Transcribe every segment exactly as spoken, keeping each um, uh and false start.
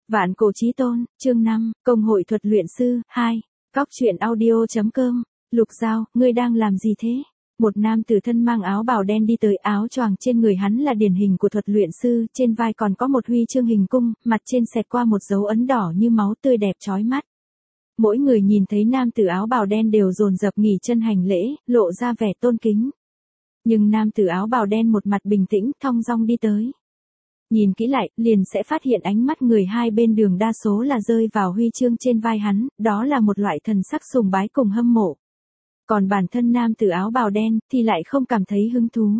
Vạn cổ chí tôn, chương năm, công hội thuật luyện sư, hai. Cóc truyện audio.com, Lục Giao, ngươi đang làm gì thế? Một nam tử thân mang áo bào đen đi tới, áo choàng trên người hắn là điển hình của thuật luyện sư, trên vai còn có một huy chương hình cung, mặt trên xẹt qua một dấu ấn đỏ như máu tươi đẹp chói mắt. Mỗi người nhìn thấy nam tử áo bào đen đều dồn dập nghỉ chân hành lễ, lộ ra vẻ tôn kính. Nhưng nam tử áo bào đen một mặt bình tĩnh, thong dong đi tới. Nhìn kỹ lại, liền sẽ phát hiện ánh mắt người hai bên đường đa số là rơi vào huy chương trên vai hắn, đó là một loại thần sắc sùng bái cùng hâm mộ. Còn bản thân nam tử áo bào đen, thì lại không cảm thấy hứng thú.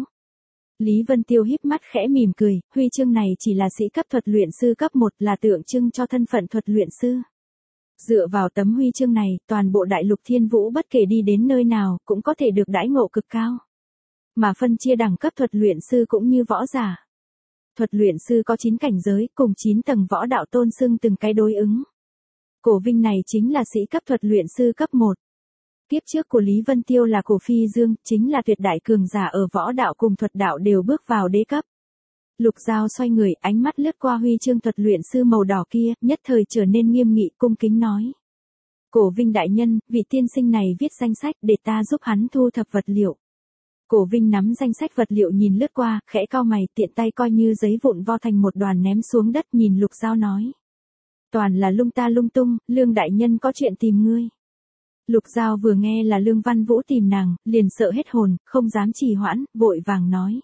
Lý Vân Tiêu híp mắt khẽ mỉm cười, huy chương này chỉ là sĩ cấp thuật luyện sư cấp một, là tượng trưng cho thân phận thuật luyện sư. Dựa vào tấm huy chương này, toàn bộ đại lục Thiên Vũ bất kể đi đến nơi nào, cũng có thể được đãi ngộ cực cao. Mà phân chia đẳng cấp thuật luyện sư cũng như võ giả. Thuật luyện sư có chín cảnh giới, cùng chín tầng võ đạo tôn xưng từng cái đối ứng. Cổ Vinh này chính là sĩ cấp thuật luyện sư cấp một. Kiếp trước của Lý Vân Tiêu là Cổ Phi Dương, chính là tuyệt đại cường giả ở võ đạo cùng thuật đạo đều bước vào đế cấp. Lục Giao xoay người, ánh mắt lướt qua huy chương thuật luyện sư màu đỏ kia, nhất thời trở nên nghiêm nghị, cung kính nói. Cổ Vinh đại nhân, vị tiên sinh này viết danh sách để ta giúp hắn thu thập vật liệu. Cổ Vinh nắm danh sách vật liệu nhìn lướt qua, khẽ cau mày, tiện tay coi như giấy vụn vo thành một đoàn ném xuống đất, nhìn Lục Giao nói. Toàn là lung ta lung tung, Lương đại nhân có chuyện tìm ngươi. Lục Giao vừa nghe là Lương Văn Vũ tìm nàng, liền sợ hết hồn, không dám trì hoãn, vội vàng nói.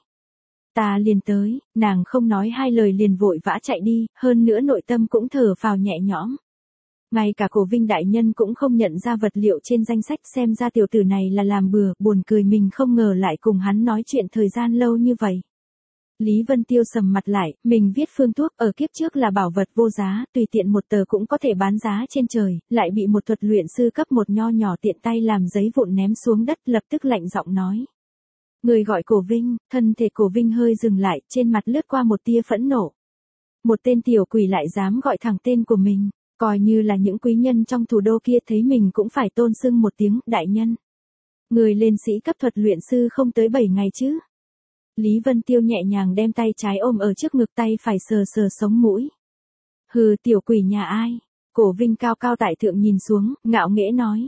Ta liền tới, nàng không nói hai lời liền vội vã chạy đi, hơn nữa nội tâm cũng thở phào nhẹ nhõm. Ngay cả Cổ Vinh đại nhân cũng không nhận ra vật liệu trên danh sách, xem ra tiểu tử này là làm bừa, buồn cười mình không ngờ lại cùng hắn nói chuyện thời gian lâu như vậy. Lý Vân Tiêu sầm mặt lại, mình viết phương thuốc ở kiếp trước là bảo vật vô giá, tùy tiện một tờ cũng có thể bán giá trên trời, lại bị một thuật luyện sư cấp một nho nhỏ tiện tay làm giấy vụn ném xuống đất, lập tức lạnh giọng nói. Người gọi Cổ Vinh, thân thể Cổ Vinh hơi dừng lại, trên mặt lướt qua một tia phẫn nộ. Một tên tiểu quỷ lại dám gọi thẳng tên của mình. Coi như là những quý nhân trong thủ đô kia thấy mình cũng phải tôn xưng một tiếng, đại nhân. Người lên sĩ cấp thuật luyện sư không tới bảy ngày chứ. Lý Vân Tiêu nhẹ nhàng đem tay trái ôm ở trước ngực, tay phải sờ sờ sống mũi. Hừ, tiểu quỷ nhà ai? Cổ Vinh cao cao tại thượng nhìn xuống, ngạo nghễ nói.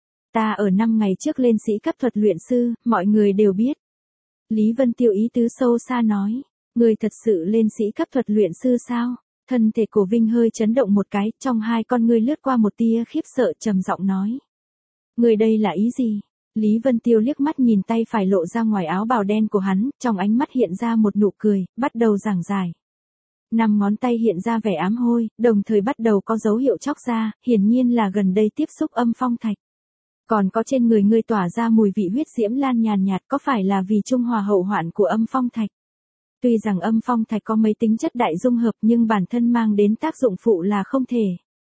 Ta ở năm ngày trước lên sĩ cấp thuật luyện sư, mọi người đều biết. Lý Vân Tiêu ý tứ sâu xa nói. Người thật sự lên sĩ cấp thuật luyện sư sao? Thân thể Cổ Vinh hơi chấn động một cái, trong hai con ngươi lướt qua một tia khiếp sợ, trầm giọng nói. Người đây là ý gì? Lý Vân Tiêu liếc mắt nhìn tay phải lộ ra ngoài áo bào đen của hắn, trong ánh mắt hiện ra một nụ cười, bắt đầu giảng giải. Năm ngón tay hiện ra vẻ ám hôi, đồng thời bắt đầu có dấu hiệu chóc ra, hiển nhiên là gần đây tiếp xúc âm phong thạch. Còn có trên người ngươi tỏa ra mùi vị huyết diễm lan nhàn nhạt, có phải là vì trung hòa hậu hoạn của âm phong thạch? Tuy rằng âm phong thạch có mấy tính chất đại dung hợp nhưng bản thân mang đến tác dụng phụ là không thể.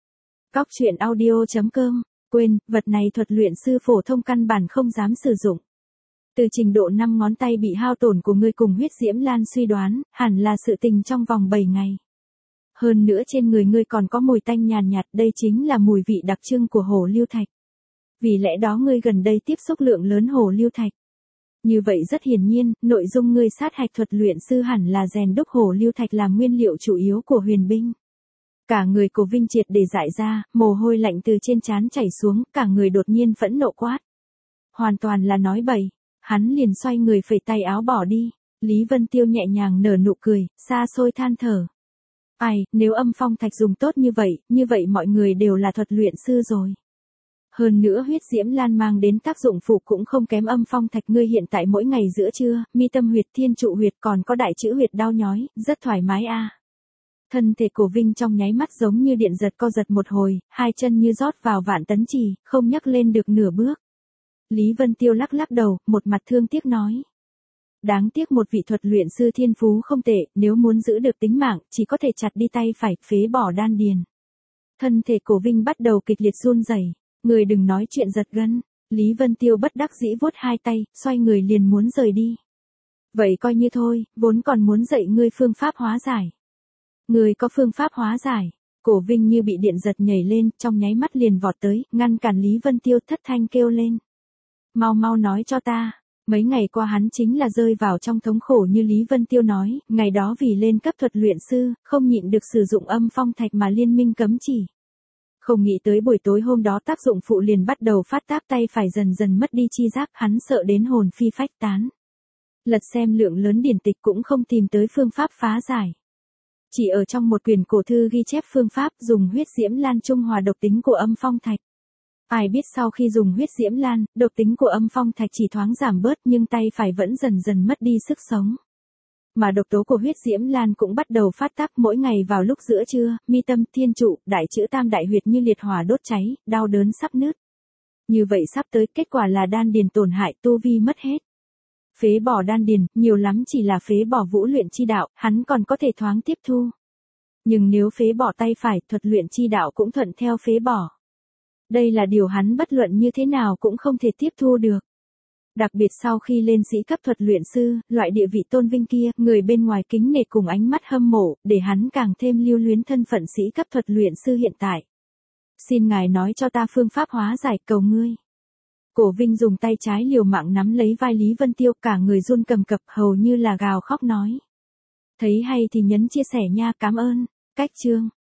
Cóc truyện audio.com, quên, vật này thuật luyện sư phổ thông căn bản không dám sử dụng. Từ trình độ năm ngón tay bị hao tổn của ngươi cùng huyết diễm lan suy đoán, hẳn là sự tình trong vòng bảy ngày. Hơn nữa trên người ngươi còn có mùi tanh nhàn nhạt, đây chính là mùi vị đặc trưng của hổ lưu thạch. Vì lẽ đó ngươi gần đây tiếp xúc lượng lớn hổ lưu thạch. Như vậy rất hiển nhiên, nội dung ngươi sát hạch thuật luyện sư hẳn là rèn đúc hổ lưu thạch làm nguyên liệu chủ yếu của huyền binh. Cả người Cổ Vinh triệt để dại ra, mồ hôi lạnh từ trên trán chảy xuống, cả người đột nhiên phẫn nộ quát. Hoàn toàn là nói bậy, hắn liền xoay người phẩy tay áo bỏ đi. Lý Vân Tiêu nhẹ nhàng nở nụ cười, xa xôi than thở. Ai, nếu âm phong thạch dùng tốt như vậy, như vậy mọi người đều là thuật luyện sư rồi. Hơn nữa huyết diễm lan mang đến tác dụng phụ cũng không kém âm phong thạch, ngươi hiện tại mỗi ngày giữa trưa, mi tâm huyệt, thiên trụ huyệt còn có đại chữ huyệt đau nhói, rất thoải mái a. À. Thân thể Cổ Vinh trong nháy mắt giống như điện giật co giật một hồi, hai chân như rót vào vạn tấn trì, không nhấc lên được nửa bước. Lý Vân Tiêu lắc lắc đầu, một mặt thương tiếc nói. Đáng tiếc một vị thuật luyện sư thiên phú không tệ, nếu muốn giữ được tính mạng, chỉ có thể chặt đi tay phải, phế bỏ đan điền. Thân thể Cổ Vinh bắt đầu kịch liệt run rẩy. Người đừng nói chuyện giật gân. Lý Vân Tiêu bất đắc dĩ vuốt hai tay, xoay người liền muốn rời đi. Vậy coi như thôi, vốn còn muốn dạy ngươi phương pháp hóa giải. Ngươi có phương pháp hóa giải. Cổ Vinh như bị điện giật nhảy lên, trong nháy mắt liền vọt tới, ngăn cản Lý Vân Tiêu, thất thanh kêu lên. Mau mau nói cho ta. Mấy ngày qua hắn chính là rơi vào trong thống khổ như Lý Vân Tiêu nói, ngày đó vì lên cấp thuật luyện sư, không nhịn được sử dụng âm phong thạch mà liên minh cấm chỉ. Không nghĩ tới buổi tối hôm đó tác dụng phụ liền bắt đầu phát tác, tay phải dần dần mất đi chi giác, hắn sợ đến hồn phi phách tán. Lật xem lượng lớn điển tịch cũng không tìm tới phương pháp phá giải. Chỉ ở trong một quyển cổ thư ghi chép phương pháp dùng huyết diễm lan trung hòa độc tính của âm phong thạch. Ai biết sau khi dùng huyết diễm lan, độc tính của âm phong thạch chỉ thoáng giảm bớt nhưng tay phải vẫn dần dần mất đi sức sống. Mà độc tố của huyết diễm lan cũng bắt đầu phát tác, mỗi ngày vào lúc giữa trưa, mi tâm, thiên trụ, đại chữ tam đại huyệt như liệt hỏa đốt cháy, đau đớn sắp nứt. Như vậy sắp tới, kết quả là đan điền tổn hại, tu vi mất hết. Phế bỏ đan điền, nhiều lắm chỉ là phế bỏ vũ luyện chi đạo, hắn còn có thể thoáng tiếp thu. Nhưng nếu phế bỏ tay phải, thuật luyện chi đạo cũng thuận theo phế bỏ. Đây là điều hắn bất luận như thế nào cũng không thể tiếp thu được. Đặc biệt sau khi lên sĩ cấp thuật luyện sư, loại địa vị tôn vinh kia, người bên ngoài kính nể cùng ánh mắt hâm mộ, để hắn càng thêm lưu luyến thân phận sĩ cấp thuật luyện sư hiện tại. Xin ngài nói cho ta phương pháp hóa giải, cầu ngươi. Cổ Vinh dùng tay trái liều mạng nắm lấy vai Lý Vân Tiêu, cả người run cầm cập, hầu như là gào khóc nói. Thấy hay thì nhấn chia sẻ nha, cảm ơn. Cách chương.